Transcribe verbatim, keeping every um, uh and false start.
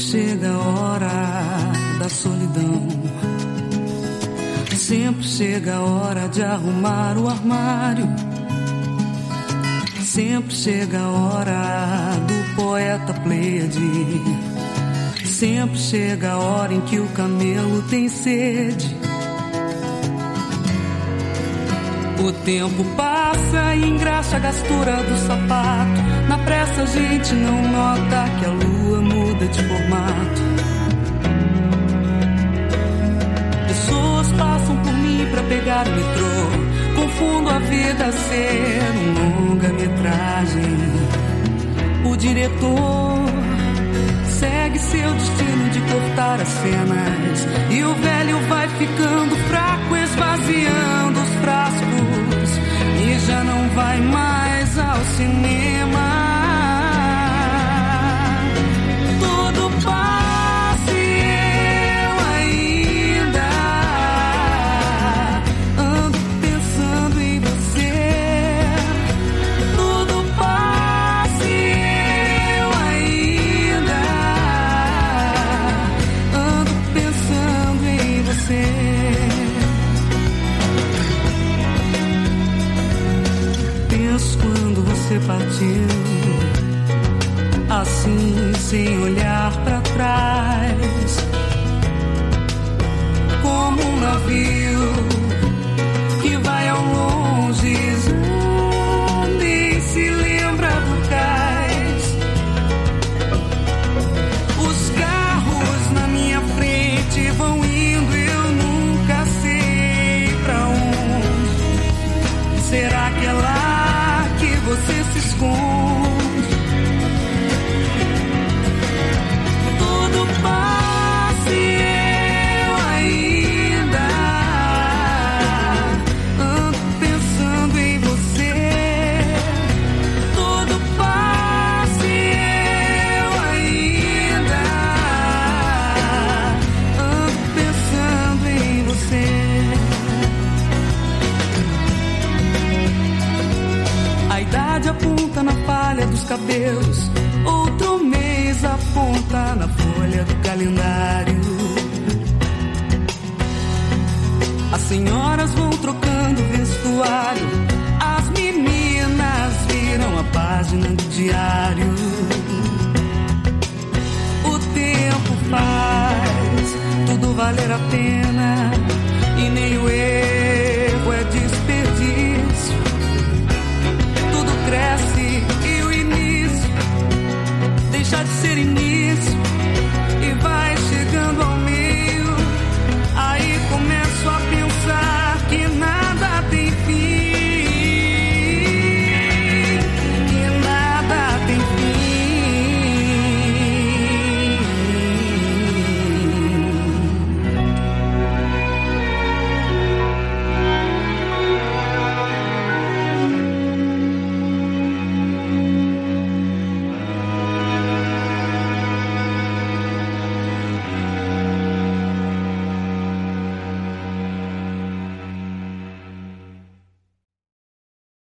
chega a hora da solidão. Sempre chega a hora de arrumar o armário. Sempre chega a hora do poeta Pleiade. Sempre chega a hora em que o camelo tem sede. O tempo passa e engraxa a gastura do sapato. Na pressa a gente não nota que a lua muda de formato. Pessoas passam por mim pra pegar o metrô. Confundo a vida a ser um longa-metragem. O diretor segue seu destino de cortar as cenas. E o velho vai ficando fraco, esvaziando os frascos. E já não vai mais ao cinema. Tudo passa e eu ainda ando pensando em você. Tudo passa e eu ainda ando pensando em você. Penso quando você partiu, assim sem olhar pra trás, como um navio que vai ao longe e se lembra do cais. Os carros na minha frente vão indo, eu nunca sei pra onde. Será que é lá que você se esconde? Tudo passa e eu ainda ando pensando em você. Tudo passa e eu ainda ando pensando em você. A idade aponta na palha dos cabelos, outro mês aponta na folha do calendário. As senhoras vão trocando vestuário, as meninas viram a página do diário. O tempo faz tudo valer a pena.